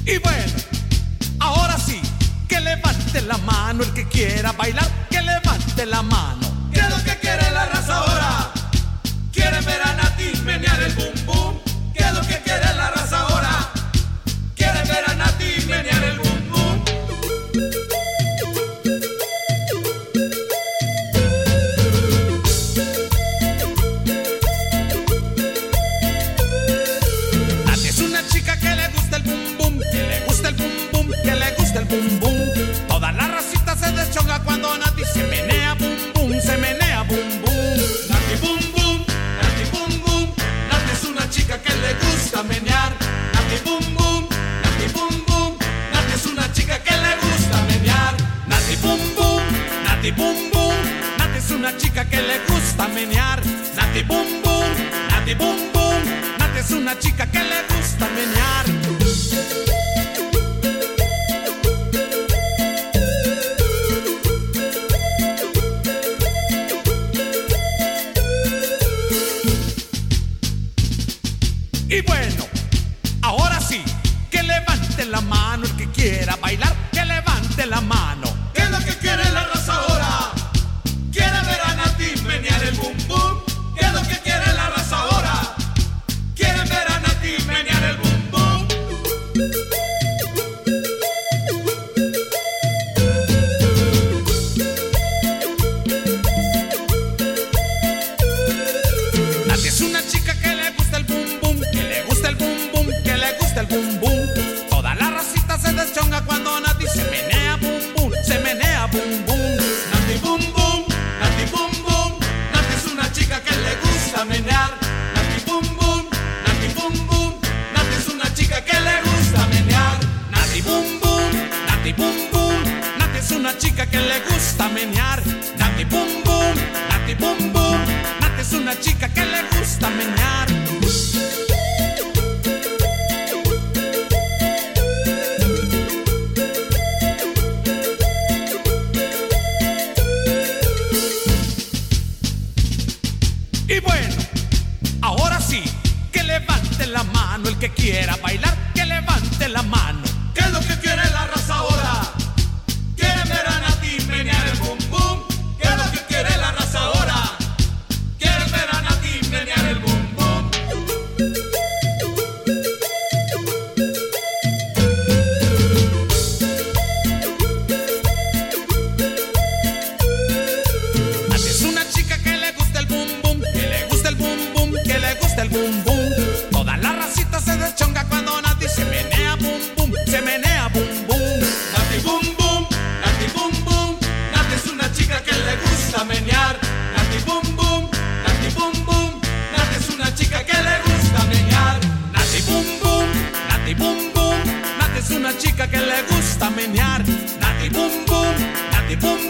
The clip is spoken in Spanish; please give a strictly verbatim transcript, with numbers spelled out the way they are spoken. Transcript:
Y bueno, ahora sí, que levante la mano el que quiera bailar, que levante la mano. ¿Qué es lo que quiere la raza ahora? ¿Quieren ver a Nati menear el bum bum? ¿Qué es lo que quiere la raza ahora? ¿Quieren ver a Nati menear el bum bum? Nati es una chica que le gusta el bum bum, que le gusta el bum bum, que le gusta el bum bum. Toda la racita se deschonga cuando Nati se menea bum bum, se menea bum bum. Nati bum bum, Nati bum bum. Nati es una chica que le gusta menear. Nati bum bum, Nati bum bum. Nati es una chica que le gusta menear. Nati bum bum, Nati bum bum. Nati es una chica que le gusta menear. Nati bum bum, Nati bum bum. Nati es una chica que le gusta menear. Y bueno, ahora sí, que levante la mano el que quiera bailar, que levante la mano. ¿Qué es lo que quiere la raza ahora? ¿Quiere ver a Nati menear el bum bum? ¿Qué es lo que quiere la raza ahora? ¿Quieren ver a Nati menear el bum bum? Nati es una chica que le gusta el bum bum, que le gusta el bum bum, que le gusta el bum bum. Toda la racita se deschonga cuando Nati se menea bum bum, se menea bum bum. Nati bum bum, Nati bum bum. Nati es una chica que le gusta menear. Nati bum bum, Nati bum bum. Nati es una chica que le gusta menear. Nati bum bum, Nati bum bum. Nati es una chica que le gusta menear. Nati bum bum, Nati bum bum. Nati es una chica que le gusta menear. Y bueno, ahora sí, que levante la mano el que quiera bailar, que levante la mano. ¿Qué es lo que quiere la raza ahora? ¿Quieren ver a Nati menear el bum bum? ¿Qué es lo que quiere la raza ahora? ¿Quieren ver a Nati menear el bum bum? Nati es una chica que le gusta el bum bum, que le gusta el bum bum, que le gusta el bum bum. Toda la racita se deschonga cuando Nati se menea bum bum, se menea bum bum. Nati bum bum, Nati bum bum. Nati es una chica que le gusta menear. Nati bum bum, Nati bum bum. Nati es una chica que le gusta menear. Nati bum bum, Nati bum bum. Nati es una chica que le gusta menear. Nati bum bum, Nati bum